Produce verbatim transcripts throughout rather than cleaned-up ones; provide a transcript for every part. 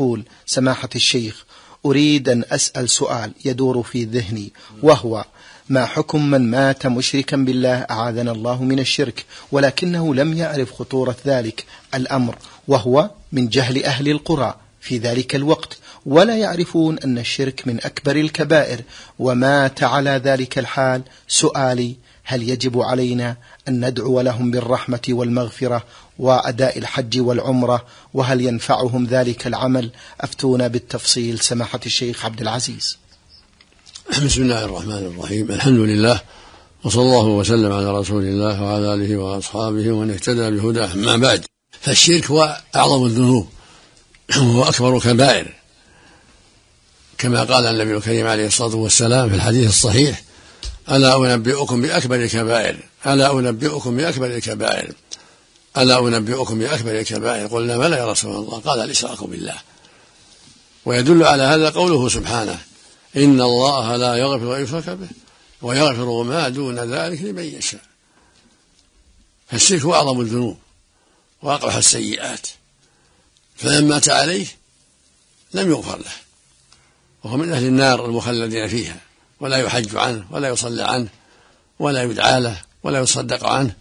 يقول: سماحة الشيخ، أريد أن أسأل سؤال يدور في ذهني، وهو: ما حكم من مات مشركا بالله أعاذنا الله من الشرك، ولكنه لم يعرف خطورة ذلك الأمر، وهو من جهل أهل القرى في ذلك الوقت، ولا يعرفون أن الشرك من أكبر الكبائر، ومات على ذلك الحال؟ سؤالي: هل يجب علينا أن ندعو لهم بالرحمة والمغفرة وأداء الحج والعمرة؟ وهل ينفعهم ذلك العمل؟ أفتونا بالتفصيل سماحة الشيخ عبد العزيز. بسم الله الرحمن الرحيم. الحمد لله، وصلى الله وسلم على رسول الله وعلى آله وأصحابه ومن اهتدى بهداه. أما بعد، فالشرك هو أعظم الذنوب وهو أكبر كبائر، كما قال النبي الكريم عليه الصلاة والسلام في الحديث الصحيح: ألا أنبئكم بأكبر الكبائر ألا أنبئكم بأكبر الكبائر ألا أنبئكم بأكبر الكبائر قلنا بلى يا رسول الله، قال: الإشراك بالله. ويدل على هذا قوله سبحانه: إن الله لا يغفر أن يشرك به ويغفر ما دون ذلك لمن يشاء. فالشرك هو أعظم الذنوب وأقبح السيئات، فمن مات عليه لم يغفر له، وهو من أهل النار المخلدين فيها، ولا يحج عنه ولا يصلى عنه ولا يدعى له ولا يصدق عنه،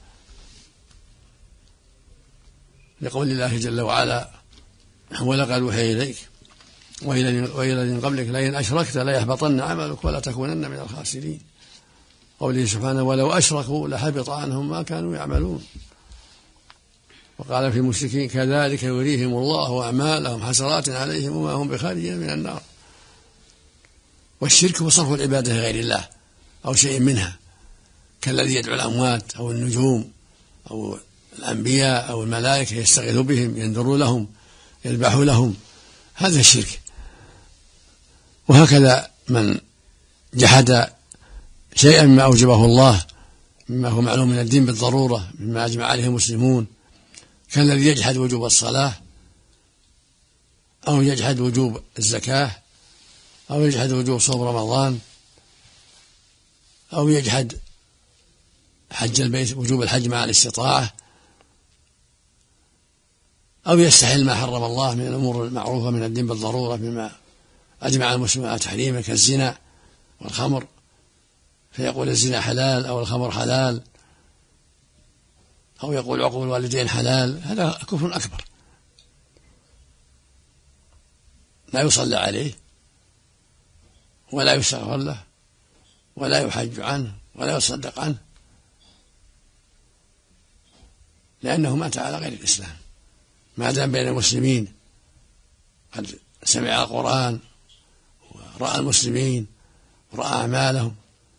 لقول الله جل وعلا: ولقد أوحي إليك وإلى الذين قبلك لئن أشركت ليحبطن عملك ولا تكونن من الخاسرين. قوله سبحانه: ولو أشركوا لحبط عنهم ما كانوا يعملون. وقال في المشركين: كذلك يريهم الله أعمالهم حسرات عليهم وما هم بخارجين من النار. والشرك هو صرف العبادة لغير الله أو شيء منها، كالذي يدعو الأموات أو النجوم أو الأنبياء أو الملائكة، يستغيث بهم، ينذر لهم، يذبح لهم، هذا الشرك. وهكذا من جحد شيئا مما أوجبه الله مما هو معلوم من الدين بالضرورة مما أجمع عليه المسلمون، كالذي يجحد وجوب الصلاة أو يجحد وجوب الزكاة أو يجحد وجوب صوم رمضان أو يجحد حج البيت، وجوب الحج مع الاستطاعة، أو يستحل ما حرم الله من الأمور المعروفة من الدين بالضرورة بما أجمع المسلمون على تحريمه، كالزنا والخمر، فيقول الزنا حلال أو الخمر حلال، أو يقول عقوق الوالدين حلال. هذا كفر أكبر، لا يصلى عليه ولا يستغفر له ولا يحج عنه ولا يصدق عنه، لأنه مات على غير الإسلام. ما دام بين المسلمين قد سمع القرآن ورأى المسلمين ورأى أعمالهم،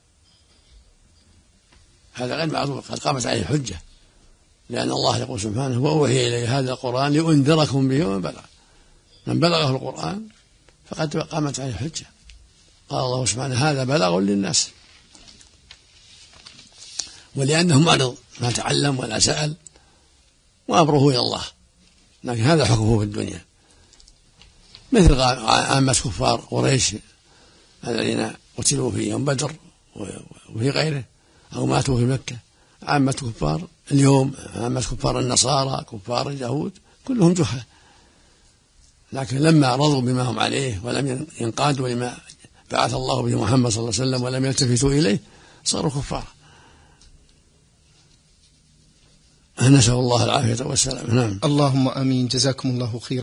هذا غير معذور، قد قامت عليه الحجة، لأن الله يقول سبحانه: وأوحي إلي هذا القرآن لأنذركم به ومن بلغ. من بلغه القرآن فقد قامت عليه الحجة. قال الله سبحانه: هذا بلاغ للناس. ولأنه معرض ما تعلم ولا سأل وأمره إلى الله، لكن هذا حكمه في الدنيا، مثل عامة كفار قريش الذين قتلوا في يوم بدر وفي غيره أو ماتوا في مكة. عامة كفار اليوم، عامة كفار النصارى، كفار اليهود، كلهم جهل، لكن لما رضوا بما هم عليه ولم ينقادوا لما بعث الله به محمد صلى الله عليه وسلم ولم يلتفتوا إليه صاروا كفار. نسأل الله العافية والسلام. نعم. اللهم آمين. جزاكم الله خيرا.